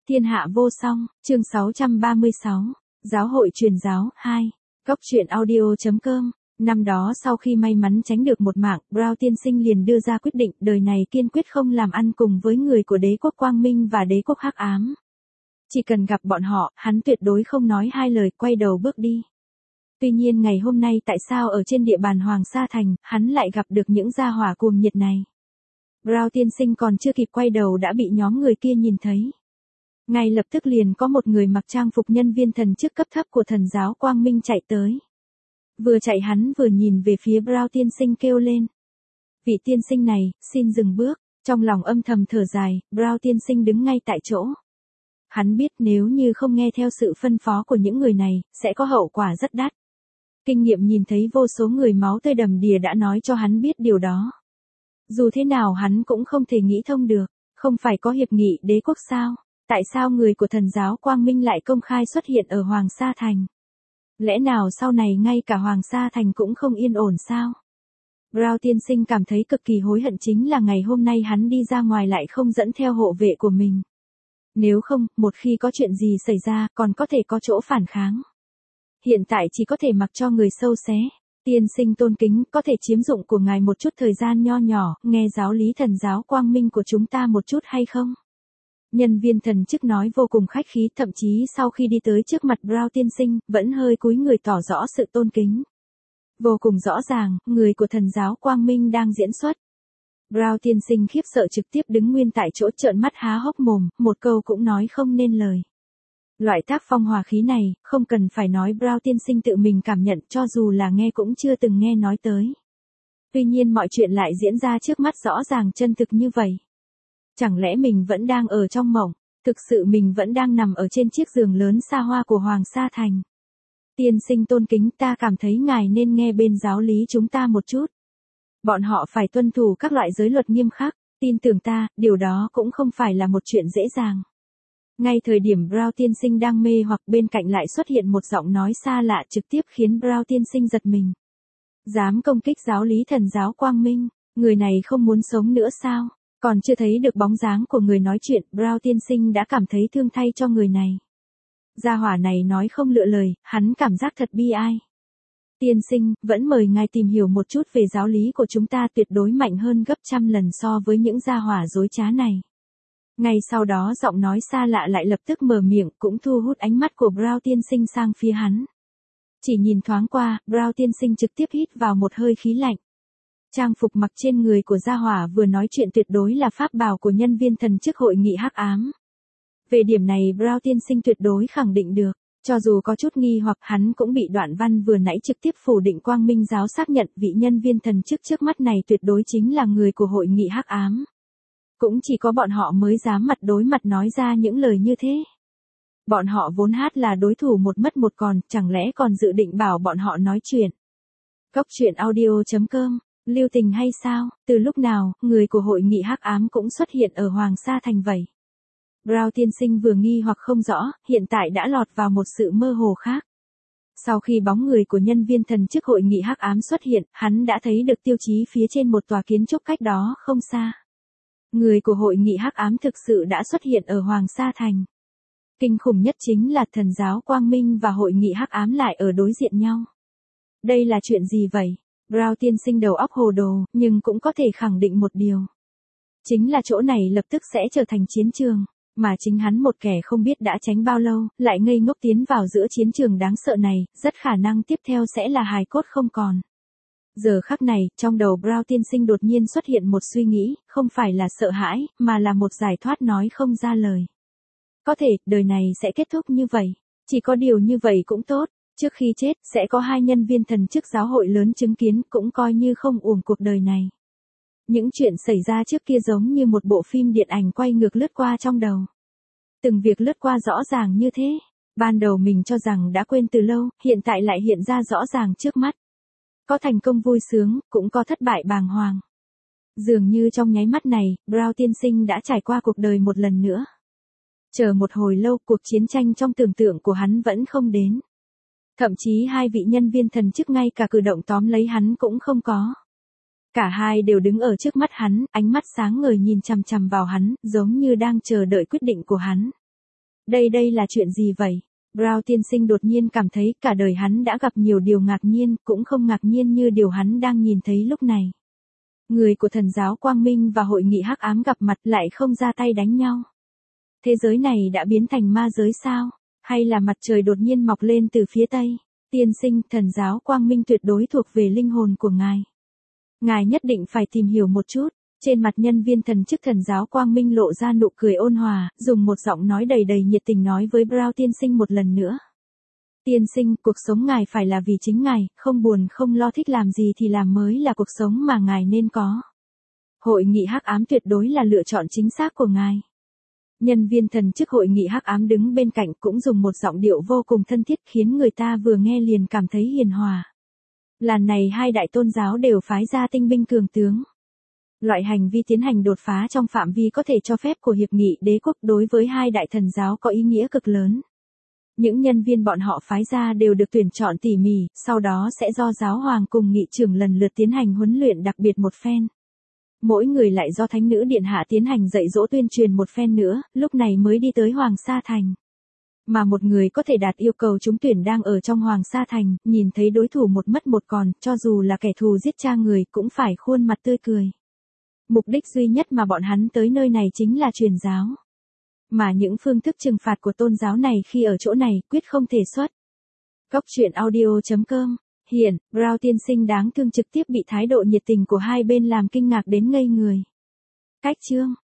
Thiên hạ vô song, chương 636, Giáo hội truyền giáo, 2, Góc truyện audio.com. Năm đó sau khi may mắn tránh được một mạng, Brown tiên sinh liền đưa ra quyết định đời này kiên quyết không làm ăn cùng với người của đế quốc quang minh và đế quốc hắc ám. Chỉ cần gặp bọn họ, hắn tuyệt đối không nói hai lời, quay đầu bước đi. Tuy nhiên ngày hôm nay tại sao ở trên địa bàn Hoàng Sa Thành, hắn lại gặp được những gia hỏa cuồng nhiệt này? Brown tiên sinh còn chưa kịp quay đầu đã bị nhóm người kia nhìn thấy. Ngay lập tức liền có một người mặc trang phục nhân viên thần chức cấp thấp của thần giáo Quang Minh chạy tới. Vừa chạy hắn vừa nhìn về phía Brown tiên sinh kêu lên. Vị tiên sinh này, xin dừng bước. Trong lòng âm thầm thở dài, Brown tiên sinh đứng ngay tại chỗ. Hắn biết nếu như không nghe theo sự phân phó của những người này, sẽ có hậu quả rất đắt. Kinh nghiệm nhìn thấy vô số người máu tươi đầm đìa đã nói cho hắn biết điều đó. Dù thế nào hắn cũng không thể nghĩ thông được, không phải có hiệp nghị đế quốc sao? Tại sao người của thần giáo Quang Minh lại công khai xuất hiện ở Hoàng Sa Thành? Lẽ nào sau này ngay cả Hoàng Sa Thành cũng không yên ổn sao? Brown tiên sinh cảm thấy cực kỳ hối hận chính là ngày hôm nay hắn đi ra ngoài lại không dẫn theo hộ vệ của mình. Nếu không, một khi có chuyện gì xảy ra còn có thể có chỗ phản kháng. Hiện tại chỉ có thể mặc cho người sâu xé. Tiên sinh tôn kính, có thể chiếm dụng của ngài một chút thời gian nho nhỏ, nghe giáo lý thần giáo Quang Minh của chúng ta một chút hay không? Nhân viên thần chức nói vô cùng khách khí, thậm chí sau khi đi tới trước mặt Brown tiên sinh, vẫn hơi cúi người tỏ rõ sự tôn kính. Vô cùng rõ ràng, người của thần giáo Quang Minh đang diễn xuất. Brown tiên sinh khiếp sợ trực tiếp đứng nguyên tại chỗ trợn mắt há hốc mồm, một câu cũng nói không nên lời. Loại tác phong hòa khí này, không cần phải nói Brown tiên sinh tự mình cảm nhận cho dù là nghe cũng chưa từng nghe nói tới. Tuy nhiên mọi chuyện lại diễn ra trước mắt rõ ràng chân thực như vậy. Chẳng lẽ mình vẫn đang ở trong mộng, thực sự mình vẫn đang nằm ở trên chiếc giường lớn xa hoa của Hoàng Sa Thành. Tiên sinh tôn kính, ta cảm thấy ngài nên nghe bên giáo lý chúng ta một chút. Bọn họ phải tuân thủ các loại giới luật nghiêm khắc, tin tưởng ta, điều đó cũng không phải là một chuyện dễ dàng. Ngay thời điểm Brown tiên sinh đang mê hoặc bên cạnh lại xuất hiện một giọng nói xa lạ trực tiếp khiến Brown tiên sinh giật mình. Dám công kích giáo lý thần giáo Quang Minh, người này không muốn sống nữa sao? Còn chưa thấy được bóng dáng của người nói chuyện, Brown tiên sinh đã cảm thấy thương thay cho người này. Gia hỏa này nói không lựa lời, hắn cảm giác thật bi ai. Tiên sinh, vẫn mời ngài tìm hiểu một chút về giáo lý của chúng ta tuyệt đối mạnh hơn gấp trăm lần so với những gia hỏa dối trá này. Ngay sau đó giọng nói xa lạ lại lập tức mở miệng cũng thu hút ánh mắt của Brown tiên sinh sang phía hắn. Chỉ nhìn thoáng qua, Brown tiên sinh trực tiếp hít vào một hơi khí lạnh. Trang phục mặc trên người của gia hỏa vừa nói chuyện tuyệt đối là pháp bào của nhân viên thần chức hội nghị hắc ám. Về điểm này Brown tiên sinh tuyệt đối khẳng định được, cho dù có chút nghi hoặc hắn cũng bị đoạn văn vừa nãy trực tiếp phủ định Quang Minh giáo xác nhận vị nhân viên thần chức trước mắt này tuyệt đối chính là người của hội nghị hắc ám. Cũng chỉ có bọn họ mới dám mặt đối mặt nói ra những lời như thế. Bọn họ vốn hát là đối thủ một mất một còn, chẳng lẽ còn dự định bảo bọn họ nói chuyện. Góc truyện audio.com. Lưu tình hay sao, từ lúc nào, người của hội nghị hắc ám cũng xuất hiện ở Hoàng Sa Thành vậy? Brown tiên sinh vừa nghi hoặc không rõ, hiện tại đã lọt vào một sự mơ hồ khác. Sau khi bóng người của nhân viên thần chức hội nghị hắc ám xuất hiện, hắn đã thấy được tiêu chí phía trên một tòa kiến trúc cách đó không xa. Người của hội nghị hắc ám thực sự đã xuất hiện ở Hoàng Sa Thành. Kinh khủng nhất chính là thần giáo Quang Minh và hội nghị hắc ám lại ở đối diện nhau. Đây là chuyện gì vậy? Brown tiên sinh đầu óc hồ đồ, nhưng cũng có thể khẳng định một điều. Chính là chỗ này lập tức sẽ trở thành chiến trường, mà chính hắn một kẻ không biết đã tránh bao lâu, lại ngây ngốc tiến vào giữa chiến trường đáng sợ này, rất khả năng tiếp theo sẽ là hài cốt không còn. Giờ khắc này, trong đầu Brown tiên sinh đột nhiên xuất hiện một suy nghĩ, không phải là sợ hãi, mà là một giải thoát nói không ra lời. Có thể, đời này sẽ kết thúc như vậy, chỉ có điều như vậy cũng tốt. Trước khi chết, sẽ có hai nhân viên thần chức giáo hội lớn chứng kiến, cũng coi như không uổng cuộc đời này. Những chuyện xảy ra trước kia giống như một bộ phim điện ảnh quay ngược lướt qua trong đầu. Từng việc lướt qua rõ ràng như thế. Ban đầu mình cho rằng đã quên từ lâu, hiện tại lại hiện ra rõ ràng trước mắt. Có thành công vui sướng, cũng có thất bại bàng hoàng. Dường như trong nháy mắt này, Brown tiên sinh đã trải qua cuộc đời một lần nữa. Chờ một hồi lâu, cuộc chiến tranh trong tưởng tượng của hắn vẫn không đến. Thậm chí hai vị nhân viên thần chức ngay cả cử động tóm lấy hắn cũng không có. Cả hai đều đứng ở trước mắt hắn, ánh mắt sáng ngời nhìn chằm chằm vào hắn, giống như đang chờ đợi quyết định của hắn. Đây là chuyện gì vậy? Brown tiên sinh đột nhiên cảm thấy cả đời hắn đã gặp nhiều điều ngạc nhiên, cũng không ngạc nhiên như điều hắn đang nhìn thấy lúc này. Người của thần giáo Quang Minh và hội nghị hắc ám gặp mặt lại không ra tay đánh nhau. Thế giới này đã biến thành ma giới sao? Hay là mặt trời đột nhiên mọc lên từ phía tây? Tiên sinh, thần giáo Quang Minh tuyệt đối thuộc về linh hồn của ngài. Ngài nhất định phải tìm hiểu một chút. Trên mặt nhân viên thần chức thần giáo Quang Minh lộ ra nụ cười ôn hòa, dùng một giọng nói đầy nhiệt tình nói với Brown tiên sinh một lần nữa. Tiên sinh, cuộc sống ngài phải là vì chính ngài, không buồn không lo, thích làm gì thì làm mới là cuộc sống mà ngài nên có. Hội nghị hắc ám tuyệt đối là lựa chọn chính xác của ngài. Nhân viên thần chức hội nghị hắc ám đứng bên cạnh cũng dùng một giọng điệu vô cùng thân thiết khiến người ta vừa nghe liền cảm thấy hiền hòa. Lần này hai đại tôn giáo đều phái ra tinh binh cường tướng. Loại hành vi tiến hành đột phá trong phạm vi có thể cho phép của hiệp nghị đế quốc đối với hai đại thần giáo có ý nghĩa cực lớn. Những nhân viên bọn họ phái ra đều được tuyển chọn tỉ mỉ, sau đó sẽ do giáo hoàng cùng nghị trưởng lần lượt tiến hành huấn luyện đặc biệt một phen. Mỗi người lại do thánh nữ điện hạ tiến hành dạy dỗ tuyên truyền một phen nữa, lúc này mới đi tới Hoàng Sa Thành. Mà một người có thể đạt yêu cầu trúng tuyển đang ở trong Hoàng Sa Thành, nhìn thấy đối thủ một mất một còn, cho dù là kẻ thù giết cha người cũng phải khuôn mặt tươi cười. Mục đích duy nhất mà bọn hắn tới nơi này chính là truyền giáo. Mà những phương thức trừng phạt của tôn giáo này khi ở chỗ này quyết không thể xuất. Góc truyện audio.com. Hiện, Brown tiên sinh đáng thương trực tiếp bị thái độ nhiệt tình của hai bên làm kinh ngạc đến ngây người. Cách chương